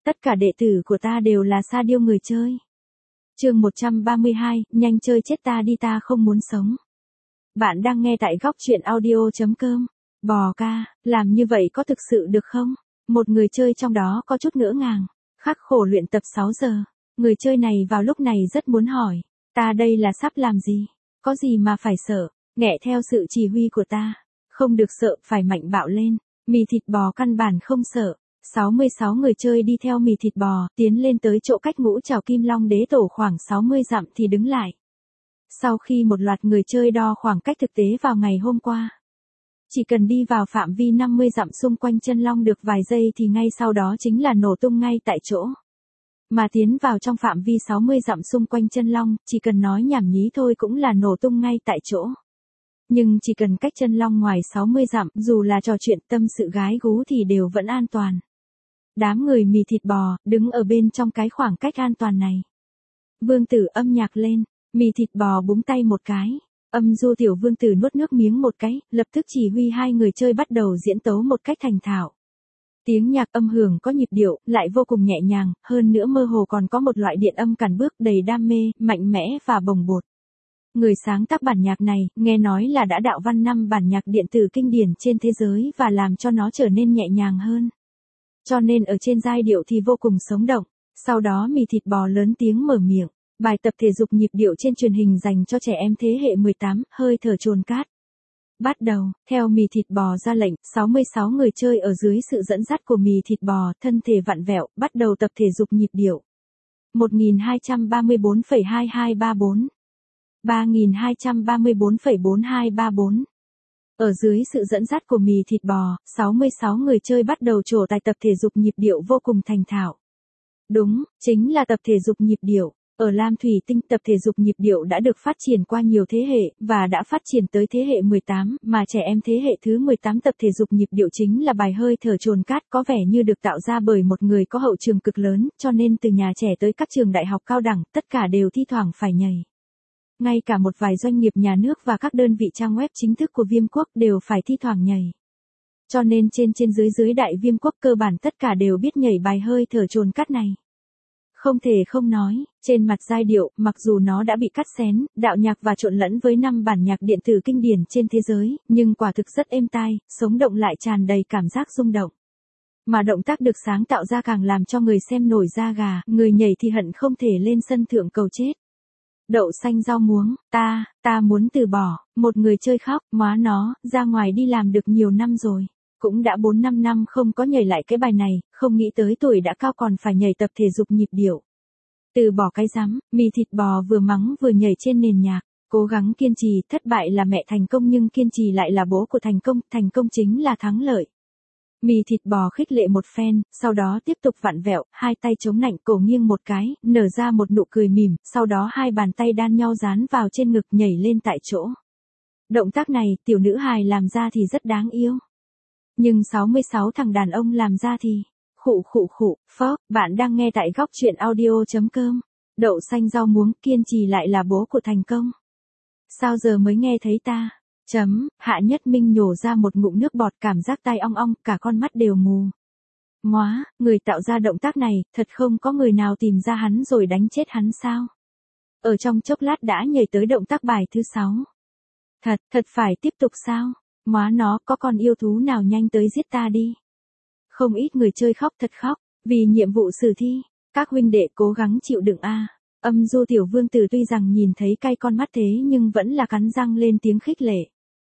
Tất cả đệ tử của ta đều là sa điêu người chơi. Chương 132, nhanh chơi chết ta đi, ta không muốn sống. Bạn đang nghe tại góc truyện audio.com. Bò ca, làm như vậy có thực sự được không? Một người chơi trong đó có chút ngỡ ngàng, khắc khổ luyện tập 6 giờ. Người chơi này vào lúc này rất muốn hỏi, ta đây là sắp làm gì? Có gì mà phải sợ? Nghe theo sự chỉ huy của ta. Không được sợ, phải mạnh bạo lên. Mì thịt bò căn bản không sợ. 66 người chơi đi theo mì thịt bò, tiến lên tới chỗ cách Ngũ Trảo Kim Long Đế Tổ khoảng 60 dặm thì đứng lại. Sau khi một loạt người chơi đo khoảng cách thực tế vào ngày hôm qua, chỉ cần đi vào phạm vi 50 dặm xung quanh chân long được vài giây thì ngay sau đó chính là nổ tung ngay tại chỗ. Mà tiến vào trong phạm vi 60 dặm xung quanh chân long, chỉ cần nói nhảm nhí thôi cũng là nổ tung ngay tại chỗ. Nhưng chỉ cần cách chân long ngoài 60 dặm, dù là trò chuyện tâm sự gái gú thì đều vẫn an toàn. Đám người mì thịt bò, đứng ở bên trong cái khoảng cách an toàn này. Vương tử âm nhạc lên, mì thịt bò búng tay một cái. Âm du tiểu vương tử nuốt nước miếng một cái, lập tức chỉ huy hai người chơi bắt đầu diễn tấu một cách thành thạo. Tiếng nhạc âm hưởng có nhịp điệu, lại vô cùng nhẹ nhàng, hơn nữa mơ hồ còn có một loại điện âm càn bước đầy đam mê, mạnh mẽ và bồng bột. Người sáng tác bản nhạc này, nghe nói là đã đạo văn 5 bản nhạc điện tử kinh điển trên thế giới và làm cho nó trở nên nhẹ nhàng hơn. Cho nên ở trên giai điệu thì vô cùng sống động. Sau đó mì thịt bò lớn tiếng mở miệng. Bài tập thể dục nhịp điệu trên truyền hình dành cho trẻ em thế hệ 18, hơi thở chồn cát. Bắt đầu, theo mì thịt bò ra lệnh, 66 người chơi ở dưới sự dẫn dắt của mì thịt bò, thân thể vặn vẹo, bắt đầu tập thể dục nhịp điệu. 1234,2234 3234,4234. Ở dưới sự dẫn dắt của mì thịt bò, 66 người chơi bắt đầu trổ tài tập thể dục nhịp điệu vô cùng thành thạo. Đúng, chính là tập thể dục nhịp điệu. Ở Lam Thủy Tinh, tập thể dục nhịp điệu đã được phát triển qua nhiều thế hệ, và đã phát triển tới thế hệ 18, mà trẻ em thế hệ thứ 18 tập thể dục nhịp điệu chính là bài hơi thở chồn cát, có vẻ như được tạo ra bởi một người có hậu trường cực lớn, cho nên từ nhà trẻ tới các trường đại học cao đẳng, tất cả đều thi thoảng phải nhảy. Ngay cả một vài doanh nghiệp nhà nước và các đơn vị trang web chính thức của Viêm Quốc đều phải thi thoảng nhảy. Cho nên trên dưới Đại Viêm Quốc cơ bản tất cả đều biết nhảy bài hơi thở chồn cát này. Không thể không nói, trên mặt giai điệu, mặc dù nó đã bị cắt xén, đạo nhạc và trộn lẫn với 5 bản nhạc điện tử kinh điển trên thế giới, nhưng quả thực rất êm tai, sống động lại tràn đầy cảm giác rung động. Mà động tác được sáng tạo ra càng làm cho người xem nổi da gà, người nhảy thì hận không thể lên sân thượng cầu chết. Đậu xanh rau muống, ta muốn từ bỏ, một người chơi khóc, móa nó, ra ngoài đi làm được nhiều năm rồi. Cũng đã 4-5 năm không có nhảy lại cái bài này, không nghĩ tới tuổi đã cao còn phải nhảy tập thể dục nhịp điệu. Từ bỏ cái rắm, mì thịt bò vừa mắng vừa nhảy trên nền nhạc, cố gắng kiên trì, thất bại là mẹ thành công nhưng kiên trì lại là bố của thành công chính là thắng lợi. Mì thịt bò khích lệ một phen, sau đó tiếp tục vặn vẹo, hai tay chống nạnh cổ nghiêng một cái, nở ra một nụ cười mỉm, sau đó hai bàn tay đan nhau dán vào trên ngực nhảy lên tại chỗ. Động tác này, tiểu nữ hài làm ra thì rất đáng yêu. Nhưng 66 thằng đàn ông làm ra thì, khụ, phóc, bạn đang nghe tại góc truyện audio.com. Đậu xanh rau muống, kiên trì lại là bố của thành công. Sao giờ mới nghe thấy ta? Hạ Nhất Minh nhổ ra một ngụm nước bọt, cảm giác tai ong ong, cả con mắt đều mù. Móa, người tạo ra động tác này, thật không có người nào tìm ra hắn rồi đánh chết hắn sao? Ở trong chốc lát đã nhảy tới động tác bài thứ 6. Thật phải tiếp tục sao? Móa nó, có con yêu thú nào nhanh tới giết ta đi. Không ít người chơi khóc thật khóc, vì nhiệm vụ sử thi, các huynh đệ cố gắng chịu đựng a. Âm du tiểu vương tử tuy rằng nhìn thấy cay con mắt thế nhưng vẫn là cắn răng lên tiếng khích lệ.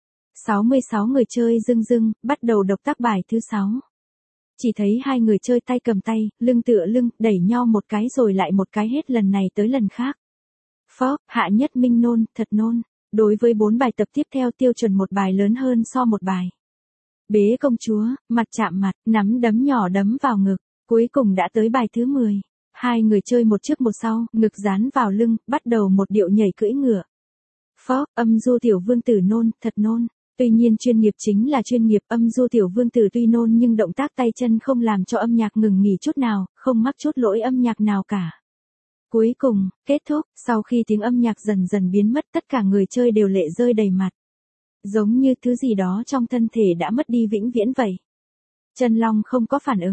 66 người chơi dưng, bắt đầu động tác bài thứ 6. Chỉ thấy hai người chơi tay cầm tay, lưng tựa lưng, đẩy nhau một cái rồi lại một cái hết lần này tới lần khác. Phóc, Hạ Nhất Minh nôn, thật nôn. Đối với 4 bài tập tiếp theo tiêu chuẩn một bài lớn hơn so một bài. Bế công chúa, mặt chạm mặt, nắm đấm nhỏ đấm vào ngực, cuối cùng đã tới bài thứ 10. Hai người chơi một trước một sau, ngực dán vào lưng, bắt đầu một điệu nhảy cưỡi ngựa. Phóc, âm du tiểu vương tử nôn, thật nôn. Tuy nhiên chuyên nghiệp chính là chuyên nghiệp, âm du tiểu vương tử tuy nôn nhưng động tác tay chân không làm cho âm nhạc ngừng nghỉ chút nào, không mắc chút lỗi âm nhạc nào cả. Cuối cùng, kết thúc, sau khi tiếng âm nhạc dần dần biến mất tất cả người chơi đều lệ rơi đầy mặt. Giống như thứ gì đó trong thân thể đã mất đi vĩnh viễn vậy. Chân long không có phản ứng.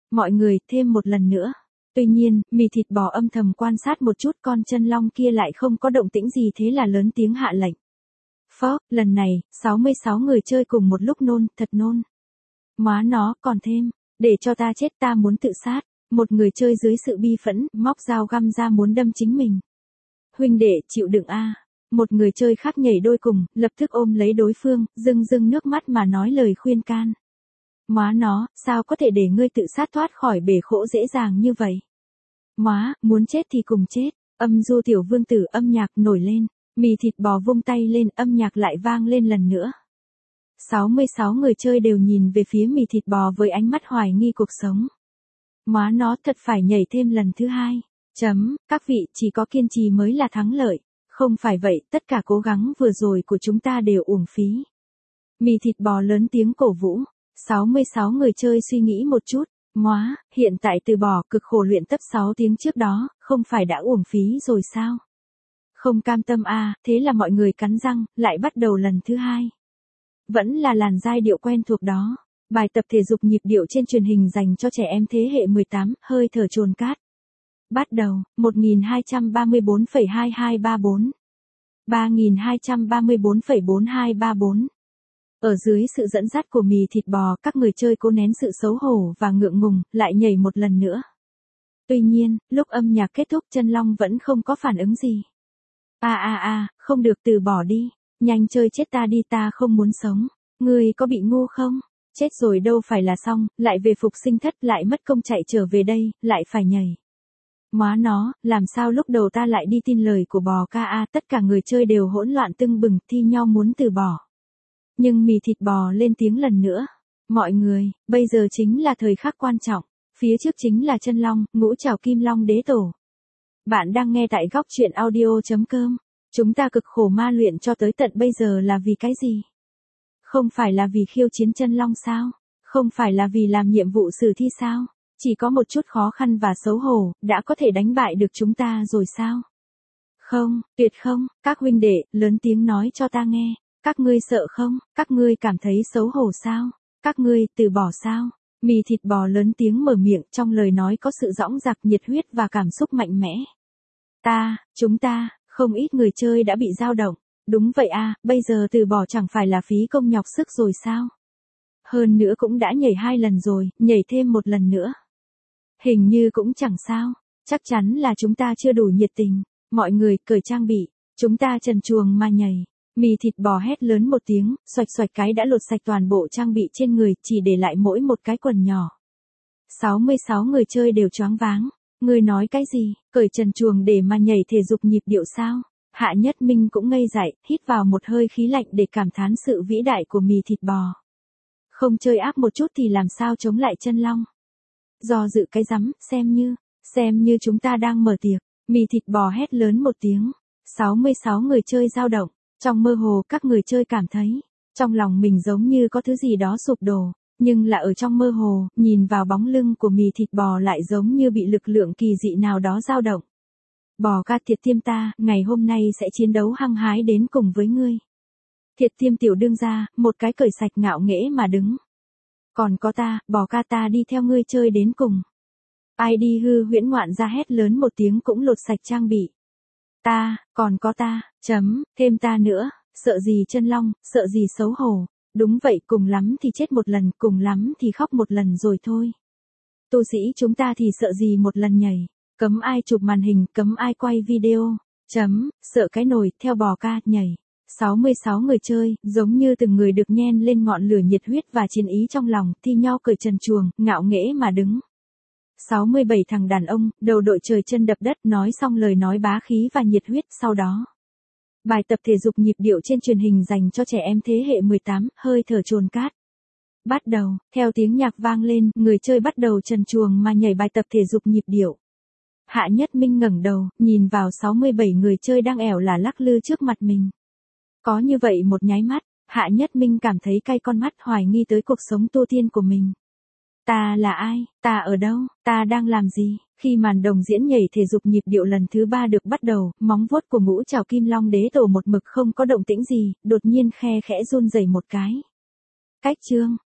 Mọi người, thêm một lần nữa. Tuy nhiên, mì thịt bò âm thầm quan sát một chút con chân long kia lại không có động tĩnh gì thế là lớn tiếng hạ lệnh. Phó, lần này, 66 người chơi cùng một lúc nôn, thật nôn. Má nó, còn thêm, để cho ta chết ta muốn tự sát. Một người chơi dưới sự bi phẫn, móc dao găm ra muốn đâm chính mình. Huynh đệ, chịu đựng a. Một người chơi khác nhảy đôi cùng, lập tức ôm lấy đối phương, rưng rưng nước mắt mà nói lời khuyên can. Má nó, sao có thể để ngươi tự sát thoát khỏi bể khổ dễ dàng như vậy? Má, muốn chết thì cùng chết. Âm du tiểu vương tử âm nhạc nổi lên, mì thịt bò vung tay lên âm nhạc lại vang lên lần nữa. 66 người chơi đều nhìn về phía mì thịt bò với ánh mắt hoài nghi cuộc sống. Má nó thật phải nhảy thêm lần thứ hai. Các vị chỉ có kiên trì mới là thắng lợi. Không phải vậy, tất cả cố gắng vừa rồi của chúng ta đều uổng phí. Mì thịt bò lớn tiếng cổ vũ. 66 người chơi suy nghĩ một chút. Móa, hiện tại từ bỏ cực khổ luyện tập 6 tiếng trước đó, không phải đã uổng phí rồi sao? Không cam tâm à, thế là mọi người cắn răng, lại bắt đầu lần thứ hai. Vẫn là làn giai điệu quen thuộc đó. Bài tập thể dục nhịp điệu trên truyền hình dành cho trẻ em thế hệ 18, hơi thở chồn cát. Bắt đầu, 1234,2234. 3234,4234. Ở dưới sự dẫn dắt của mì thịt bò, các người chơi cố nén sự xấu hổ và ngượng ngùng, lại nhảy một lần nữa. Tuy nhiên, lúc âm nhạc kết thúc chân long vẫn không có phản ứng gì. Không được từ bỏ đi. Nhanh chơi chết ta đi ta không muốn sống. Ngươi có bị ngu không? Chết rồi đâu phải là xong, lại về phục sinh thất lại mất công chạy trở về đây, lại phải nhảy. Má nó, làm sao lúc đầu ta lại đi tin lời của bò ca a, tất cả người chơi đều hỗn loạn tưng bừng thi nhau muốn từ bỏ. Nhưng mì thịt bò lên tiếng lần nữa. Mọi người, bây giờ chính là thời khắc quan trọng. Phía trước chính là chân long, ngũ trảo kim long đế tổ. Bạn đang nghe tại góc truyện audio.com. Chúng ta cực khổ ma luyện cho tới tận bây giờ là vì cái gì? Không phải là vì khiêu chiến chân long sao? Không phải là vì làm nhiệm vụ sử thi sao? Chỉ có một chút khó khăn và xấu hổ, đã có thể đánh bại được chúng ta rồi sao? Không, tuyệt không, các huynh đệ, lớn tiếng nói cho ta nghe. Các ngươi sợ không? Các ngươi cảm thấy xấu hổ sao? Các ngươi từ bỏ sao? Mì thịt bò lớn tiếng mở miệng, trong lời nói có sự dõng dạc nhiệt huyết và cảm xúc mạnh mẽ. Chúng ta, không ít người chơi đã bị dao động. Đúng vậy à, bây giờ từ bỏ chẳng phải là phí công nhọc sức rồi sao? Hơn nữa cũng đã nhảy 2 lần rồi, nhảy thêm một lần nữa. Hình như cũng chẳng sao, chắc chắn là chúng ta chưa đủ nhiệt tình. Mọi người cởi trang bị, chúng ta trần truồng mà nhảy. Mì thịt bò hét lớn một tiếng, xoạch xoạch cái đã lột sạch toàn bộ trang bị trên người, chỉ để lại mỗi một cái quần nhỏ. 66 người chơi đều choáng váng. Người nói cái gì, cởi trần truồng để mà nhảy thể dục nhịp điệu sao? Hạ Nhất Minh cũng ngây dại, hít vào một hơi khí lạnh để cảm thán sự vĩ đại của mì thịt bò. Không chơi áp một chút thì làm sao chống lại chân long? Do dự cái rắm, xem như chúng ta đang mở tiệc. Mì thịt bò hét lớn một tiếng. 66 người chơi dao động. Trong mơ hồ các người chơi cảm thấy, trong lòng mình giống như có thứ gì đó sụp đổ, nhưng là ở trong mơ hồ, nhìn vào bóng lưng của mì thịt bò lại giống như bị lực lượng kỳ dị nào đó dao động. Bò ca Thiệt Tiêm ta, ngày hôm nay sẽ chiến đấu hăng hái đến cùng với ngươi. Thiệt Tiêm tiểu đương gia, một cái cởi sạch ngạo nghễ mà đứng. Còn có ta, bò ca ta đi theo ngươi chơi đến cùng. Ai đi hư huyễn ngoạn ra hét lớn một tiếng cũng lột sạch trang bị. Còn có ta, thêm ta nữa, sợ gì chân long, sợ gì xấu hổ. Đúng vậy, cùng lắm thì chết một lần, cùng lắm thì khóc một lần rồi thôi. Tu sĩ chúng ta thì sợ gì một lần nhảy. Cấm ai chụp màn hình, cấm ai quay video. Sợ cái nồi, theo bò ca, nhảy. 66 người chơi, giống như từng người được nhen lên ngọn lửa nhiệt huyết và chiến ý trong lòng, thi nhau cởi trần truồng, ngạo nghễ mà đứng. 67 thằng đàn ông, đầu đội trời chân đập đất nói xong lời nói bá khí và nhiệt huyết sau đó. Bài tập thể dục nhịp điệu trên truyền hình dành cho trẻ em thế hệ 18, hơi thở chồn cát. Bắt đầu, theo tiếng nhạc vang lên, người chơi bắt đầu trần truồng mà nhảy bài tập thể dục nhịp điệu. Hạ Nhất Minh ngẩng đầu, nhìn vào 67 người chơi đang ẻo là lắc lư trước mặt mình. Có như vậy một nháy mắt, Hạ Nhất Minh cảm thấy cay con mắt hoài nghi tới cuộc sống tu tiên của mình. Ta là ai? Ta ở đâu? Ta đang làm gì? Khi màn đồng diễn nhảy thể dục nhịp điệu lần thứ 3 được bắt đầu, móng vuốt của ngũ trảo kim long đế tổ một mực không có động tĩnh gì, đột nhiên khe khẽ run rẩy một cái. Cách chương,